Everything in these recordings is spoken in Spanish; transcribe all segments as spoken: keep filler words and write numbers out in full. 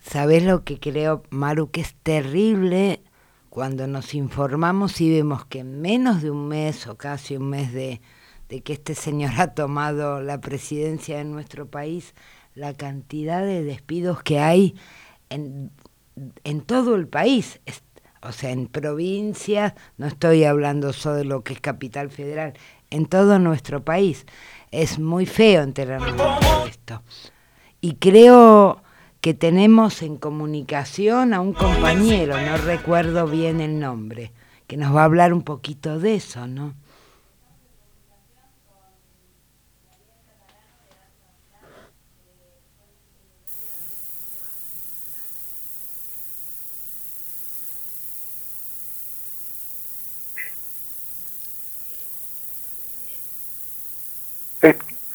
¿Sabés lo que creo, Maru? Que es terrible cuando nos informamos y vemos que en menos de un mes o casi un mes de, de que este señor ha tomado la presidencia de nuestro país, la cantidad de despidos que hay en, en todo el país. Es, o sea, en provincias, no estoy hablando solo de lo que es Capital Federal, en todo nuestro país. Es muy feo enterarnos de esto. Y creo que tenemos en comunicación a un compañero, no recuerdo bien el nombre, que nos va a hablar un poquito de eso, ¿no? Sí.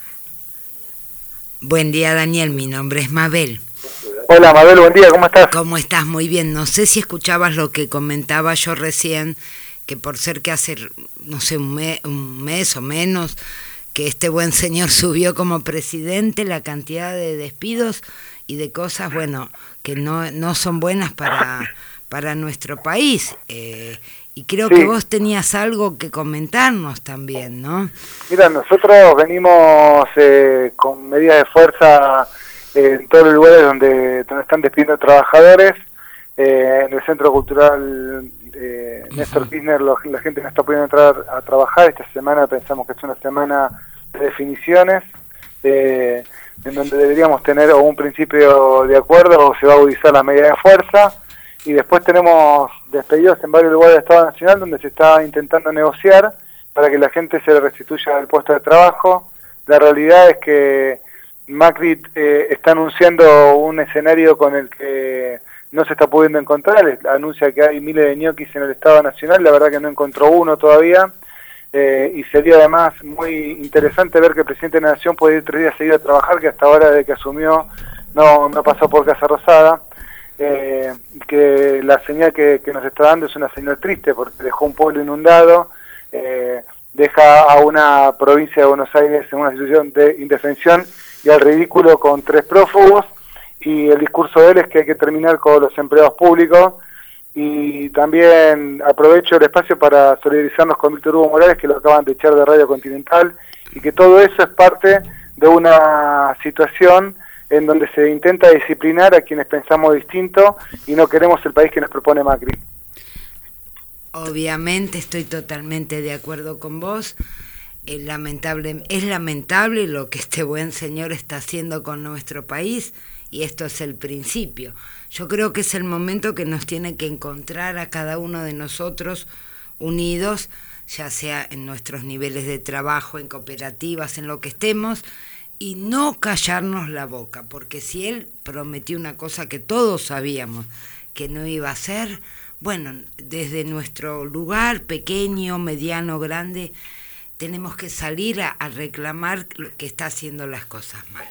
Buen día, Daniel, mi nombre es Mabel. Hola, Mabel, buen día, ¿cómo estás? ¿Cómo estás? Muy bien. No sé si escuchabas lo que comentaba yo recién, que por ser que hace, no sé, un, me, un mes o menos, que este buen señor subió como presidente, la cantidad de despidos y de cosas, bueno, que no, no son buenas para, para nuestro país. Eh, y creo sí. que vos tenías algo que comentarnos también, ¿no? Mira, nosotros venimos eh, con medidas de fuerza en todos los lugares donde, donde están despidiendo trabajadores. Eh, en el Centro Cultural eh, uh-huh. Néstor Kirchner lo, la gente no está pudiendo entrar a trabajar. Esta semana pensamos que es una semana de definiciones, eh, en donde deberíamos tener o un principio de acuerdo o se va a agudizar la medida de fuerza. Y después tenemos despedidos en varios lugares del Estado Nacional donde se está intentando negociar para que la gente se le restituya el puesto de trabajo. La realidad es que Macri eh, está anunciando un escenario con el que no se está pudiendo encontrar. Anuncia que hay miles de ñoquis en el Estado Nacional, la verdad que no encontró uno todavía. Eh, y sería además muy interesante ver que el presidente de la Nación puede ir tres días seguidos a trabajar, que hasta ahora desde que asumió no, no pasó por Casa Rosada. Eh, que la señal que, que nos está dando es una señal triste porque dejó un pueblo inundado, eh, deja a una provincia de Buenos Aires en una situación de indefensión y al ridículo con tres prófugos, y el discurso de él es que hay que terminar con los empleados públicos. Y también aprovecho el espacio para solidarizarnos con Víctor Hugo Morales, que lo acaban de echar de Radio Continental, y que todo eso es parte de una situación en donde se intenta disciplinar a quienes pensamos distinto y no queremos el país que nos propone Macri. Obviamente estoy totalmente de acuerdo con vos. Es lamentable, es lamentable lo que este buen señor está haciendo con nuestro país, y esto es el principio. Yo creo que es el momento que nos tiene que encontrar a cada uno de nosotros unidos, ya sea en nuestros niveles de trabajo, en cooperativas, en lo que estemos, y no callarnos la boca, porque si él prometió una cosa que todos sabíamos que no iba a hacer, bueno, desde nuestro lugar pequeño, mediano, grande, tenemos que salir a, a reclamar que está haciendo las cosas mal.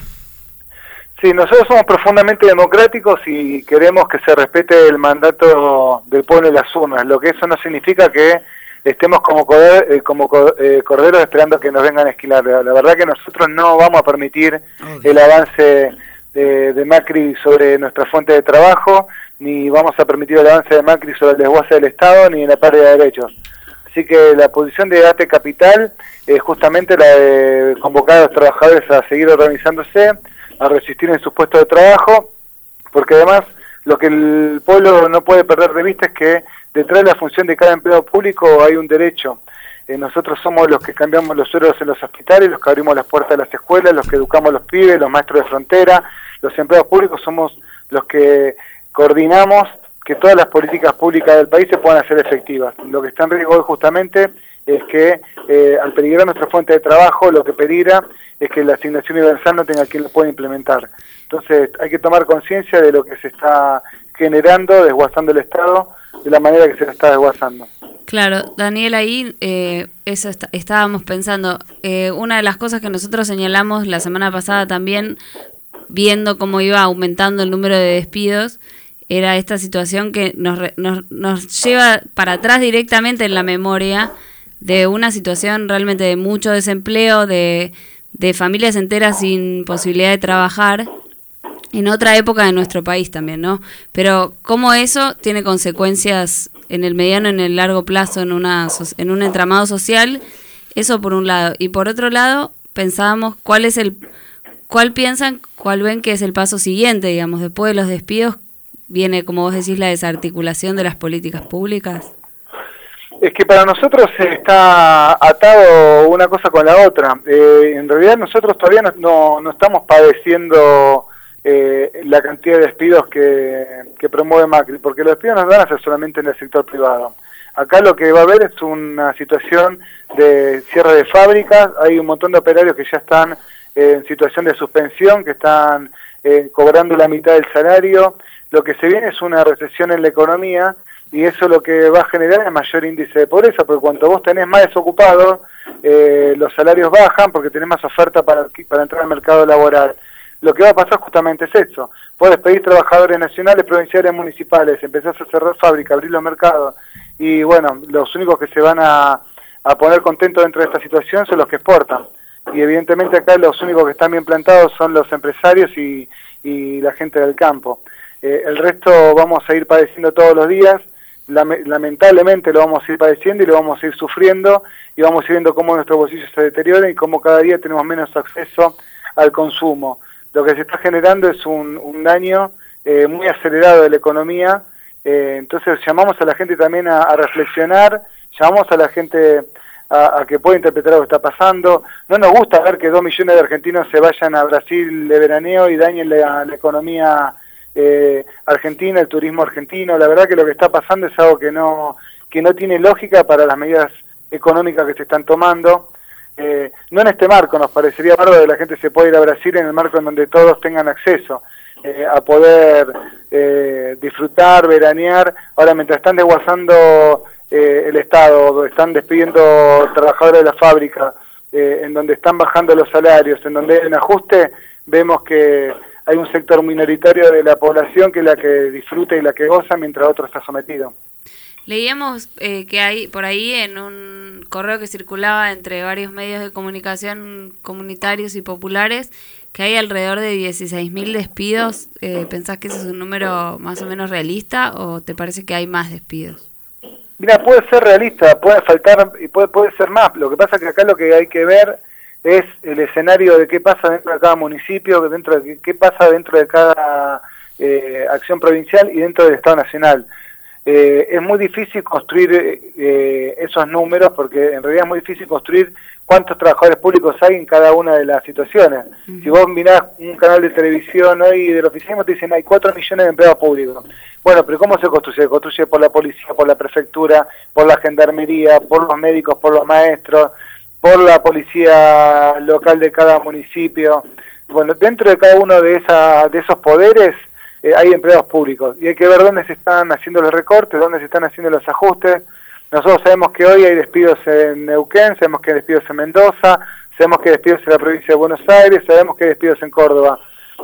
Sí, nosotros somos profundamente democráticos y queremos que se respete el mandato del pueblo en las urnas, lo que eso no significa que estemos como, corder, eh, como eh, corderos esperando que nos vengan a esquilar. La, la verdad que nosotros no vamos a permitir okay. el avance de, de Macri sobre nuestra fuente de trabajo, ni vamos a permitir el avance de Macri sobre el desguace del Estado, ni en la pérdida de derechos. Así que la posición de ATE Capital es justamente la de convocar a los trabajadores a seguir organizándose, a resistir en sus puestos de trabajo, porque además lo que el pueblo no puede perder de vista es que detrás de la función de cada empleado público hay un derecho. Eh, nosotros somos los que cambiamos los suelos en los hospitales, los que abrimos las puertas de las escuelas, los que educamos a los pibes, los maestros de frontera. Los empleados públicos somos los que coordinamos que todas las políticas públicas del país se puedan hacer efectivas. Lo que está en riesgo hoy justamente es que eh, al peligrar nuestra fuente de trabajo, lo que peligra es que la asignación universal no tenga quien lo pueda implementar. Entonces hay que tomar conciencia de lo que se está generando, desguazando el Estado, de la manera que se lo está desguazando. Claro, Daniel, ahí eh, eso está, estábamos pensando, eh, una de las cosas que nosotros señalamos la semana pasada también, viendo cómo iba aumentando el número de despidos, era esta situación que nos, nos, nos lleva para atrás directamente en la memoria de una situación realmente de mucho desempleo, de, de familias enteras sin posibilidad de trabajar, en otra época de nuestro país también, ¿no? Pero cómo eso tiene consecuencias en el mediano, en el largo plazo, en una en un entramado social, eso por un lado. Y por otro lado, pensábamos cuál es el, cuál piensan, cuál ven que es el paso siguiente, digamos, después de los despidos, viene, como vos decís, la desarticulación de las políticas públicas. Es que para nosotros está atado una cosa con la otra. Eh, en realidad nosotros todavía no, no, no estamos padeciendo eh, la cantidad de despidos que, que promueve Macri, porque los despidos no van a ser solamente en el sector privado. Acá lo que va a haber es una situación de cierre de fábricas, hay un montón de operarios que ya están eh, en situación de suspensión, que están eh, cobrando la mitad del salario. Lo que se viene es una recesión en la economía, y eso lo que va a generar es mayor índice de pobreza, porque cuando vos tenés más desocupados, eh, los salarios bajan porque tenés más oferta para, para entrar al mercado laboral. Lo que va a pasar justamente es eso. Vos despedís trabajadores nacionales, provinciales, municipales, empezás a cerrar fábricas, abrir los mercados, y bueno, los únicos que se van a, a poner contentos dentro de esta situación son los que exportan. Y evidentemente acá los únicos que están bien plantados son los empresarios y, y la gente del campo. Eh, el resto vamos a ir padeciendo todos los días. Lamentablemente lo vamos a ir padeciendo y lo vamos a ir sufriendo, y vamos a ir viendo cómo nuestros bolsillos se deterioran y cómo cada día tenemos menos acceso al consumo. Lo que se está generando es un, un daño eh, muy acelerado de la economía, eh, entonces llamamos a la gente también a, a reflexionar, llamamos a la gente a, a que pueda interpretar lo que está pasando. No nos gusta ver que dos millones de argentinos se vayan a Brasil de veraneo y dañen la, la economía Eh, Argentina, el turismo argentino. La verdad que lo que está pasando es algo que no que no tiene lógica para las medidas económicas que se están tomando. Eh, no en este marco, nos parecería bárbaro que la gente se pueda ir a Brasil en el marco en donde todos tengan acceso eh, a poder eh, disfrutar, veranear. Ahora, mientras están desguazando eh, el Estado, están despidiendo trabajadores de la fábrica, eh, en donde están bajando los salarios, en donde hay un ajuste, vemos que hay un sector minoritario de la población que es la que disfruta y la que goza, mientras otro está sometido. Leíamos eh, que hay por ahí en un correo que circulaba entre varios medios de comunicación comunitarios y populares que hay alrededor de dieciséis mil despidos. Eh, ¿Pensás que ese es un número más o menos realista o te parece que hay más despidos? Mira, puede ser realista, puede faltar y puede, puede ser más. Lo que pasa es que acá lo que hay que ver es el escenario de qué pasa dentro de cada municipio, dentro de qué pasa dentro de cada eh, acción provincial y dentro del Estado Nacional. Eh, es muy difícil construir eh, esos números, porque en realidad es muy difícil construir cuántos trabajadores públicos hay en cada una de las situaciones. Uh-huh. Si vos mirás un canal de televisión hoy del oficialismo, te dicen hay cuatro millones de empleados públicos. Bueno, pero ¿cómo se construye? Se construye por la policía, por la prefectura, por la gendarmería, por los médicos, por los maestros, por la policía local de cada municipio. Bueno, dentro de cada uno de, esa, de esos poderes eh, hay empleados públicos, y hay que ver dónde se están haciendo los recortes, dónde se están haciendo los ajustes. Nosotros sabemos que hoy hay despidos en Neuquén, sabemos que hay despidos en Mendoza, sabemos que hay despidos en la provincia de Buenos Aires, sabemos que hay despidos en Córdoba,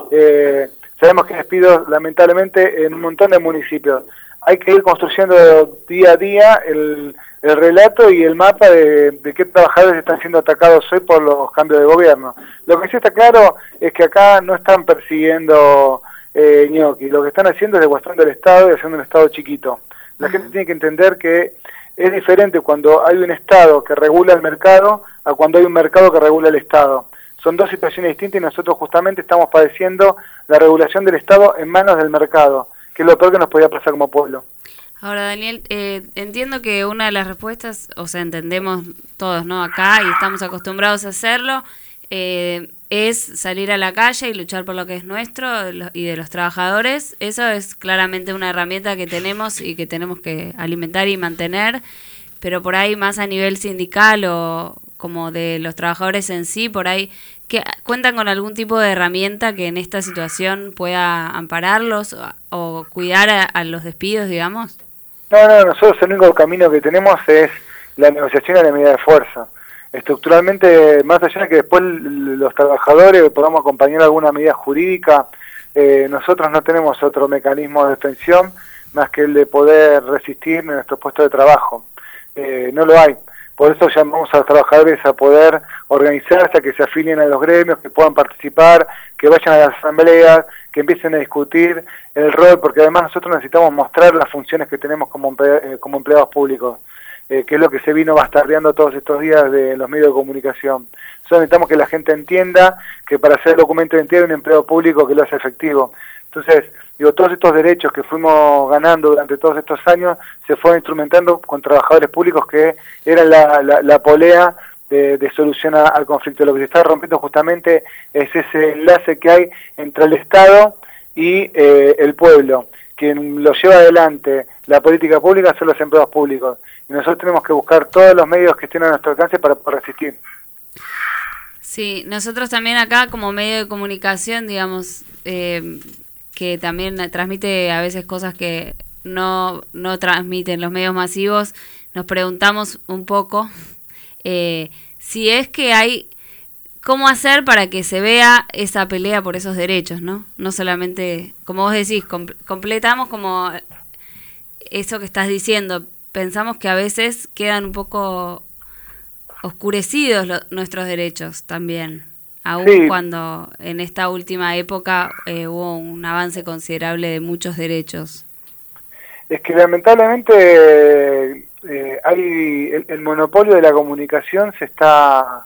eh, sabemos que hay despidos lamentablemente en un montón de municipios. Hay que ir construyendo día a día el, el relato y el mapa de, de qué trabajadores están siendo atacados hoy por los cambios de gobierno. Lo que sí está claro es que acá no están persiguiendo eh, ñoqui, lo que están haciendo es deguastando el Estado y haciendo un Estado chiquito. La gente tiene que entender que es diferente cuando hay un Estado que regula el mercado a cuando hay un mercado que regula el Estado. Son dos situaciones distintas y nosotros justamente estamos padeciendo la regulación del Estado en manos del mercado, que es lo peor que nos podía pasar como pueblo. Ahora, Daniel, eh, entiendo que una de las respuestas, o sea, entendemos todos, ¿no? Acá, y estamos acostumbrados a hacerlo, eh, es salir a la calle y luchar por lo que es nuestro y de los trabajadores. Eso es claramente una herramienta que tenemos y que tenemos que alimentar y mantener, pero por ahí más a nivel sindical o como de los trabajadores en sí, por ahí, que ¿cuentan con algún tipo de herramienta que en esta situación pueda ampararlos o, o cuidar a, a los despidos, digamos? No, no, nosotros el único camino que tenemos es la negociación de la medida de fuerza. Estructuralmente, más allá de que después los trabajadores podamos acompañar alguna medida jurídica, eh, nosotros no tenemos otro mecanismo de defensión más que el de poder resistir en nuestro puesto de trabajo. Eh, no lo hay. Por eso llamamos a los trabajadores a poder organizarse, a que se afilien a los gremios, que puedan participar, que vayan a las asambleas, que empiecen a discutir el rol, porque además nosotros necesitamos mostrar las funciones que tenemos como, emple como empleados públicos, eh, que es lo que se vino bastardeando todos estos días de los medios de comunicación. Nosotros necesitamos que la gente entienda que para hacer el documento de identidad hay un empleado público que lo hace efectivo. Entonces, digo, todos estos derechos que fuimos ganando durante todos estos años se fueron instrumentando con trabajadores públicos que eran la, la, la polea de, de solución a, al conflicto. Lo que se está rompiendo justamente es ese enlace que hay entre el Estado y eh, el pueblo. Quien lo lleva adelante la política pública son los empleados públicos. Y nosotros tenemos que buscar todos los medios que estén a nuestro alcance para poder resistir. Sí, nosotros también acá como medio de comunicación, digamos, eh, que también transmite a veces cosas que no, no transmiten los medios masivos, nos preguntamos un poco eh, si es que hay, cómo hacer para que se vea esa pelea por esos derechos, ¿no? No solamente, como vos decís, com- completamos como eso que estás diciendo, pensamos que a veces quedan un poco oscurecidos lo, nuestros derechos también. Aún sí. Cuando en esta última época eh, hubo un avance considerable de muchos derechos. Es que lamentablemente eh, hay el, el monopolio de la comunicación se está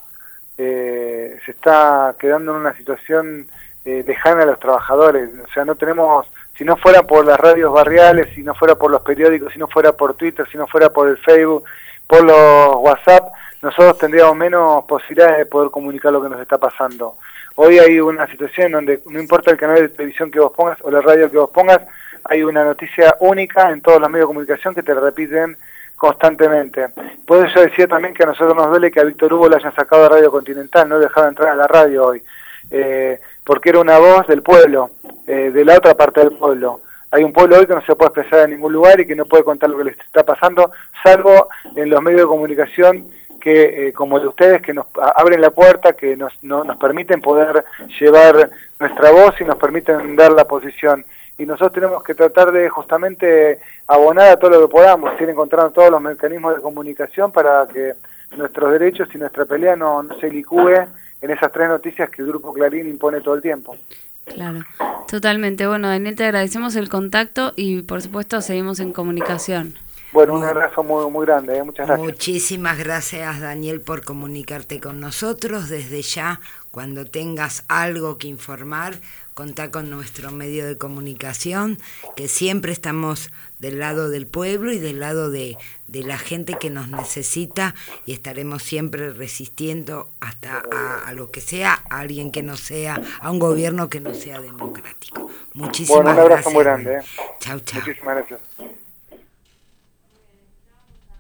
eh, se está quedando en una situación eh, lejana a los trabajadores. O sea, no tenemos, si no fuera por las radios barriales, si no fuera por los periódicos, si no fuera por Twitter, si no fuera por el Facebook, por los WhatsApp, nosotros tendríamos menos posibilidades de poder comunicar lo que nos está pasando. Hoy hay una situación donde no importa el canal de televisión que vos pongas o la radio que vos pongas, hay una noticia única en todos los medios de comunicación que te repiten constantemente. Por eso yo decía también que a nosotros nos duele que a Víctor Hugo le hayan sacado de Radio Continental, no dejado entrar a la radio hoy, eh, porque era una voz del pueblo, eh, de la otra parte del pueblo. Hay un pueblo hoy que no se puede expresar en ningún lugar y que no puede contar lo que les está pasando, salvo en los medios de comunicación que eh, como el de ustedes, que nos abren la puerta, que nos, no, nos permiten poder llevar nuestra voz y nos permiten dar la posición. Y nosotros tenemos que tratar de justamente abonar a todo lo que podamos, ir encontrando todos los mecanismos de comunicación para que nuestros derechos y nuestra pelea no, no se licúe en esas tres noticias que el Grupo Clarín impone todo el tiempo. Claro, totalmente. Bueno, Daniel, te agradecemos el contacto y por supuesto seguimos en comunicación. Bueno, un abrazo muy, muy grande, ¿eh? Muchas gracias. Muchísimas gracias, Daniel, por comunicarte con nosotros. Desde ya, cuando tengas algo que informar, contá con nuestro medio de comunicación, que siempre estamos del lado del pueblo y del lado de, de la gente que nos necesita, y estaremos siempre resistiendo hasta a, a lo que sea, a alguien que no sea, a un gobierno que no sea democrático. Muchísimas gracias. Bueno, un abrazo gracias. Muy grande. ¿eh? Chau, chau. Muchísimas gracias.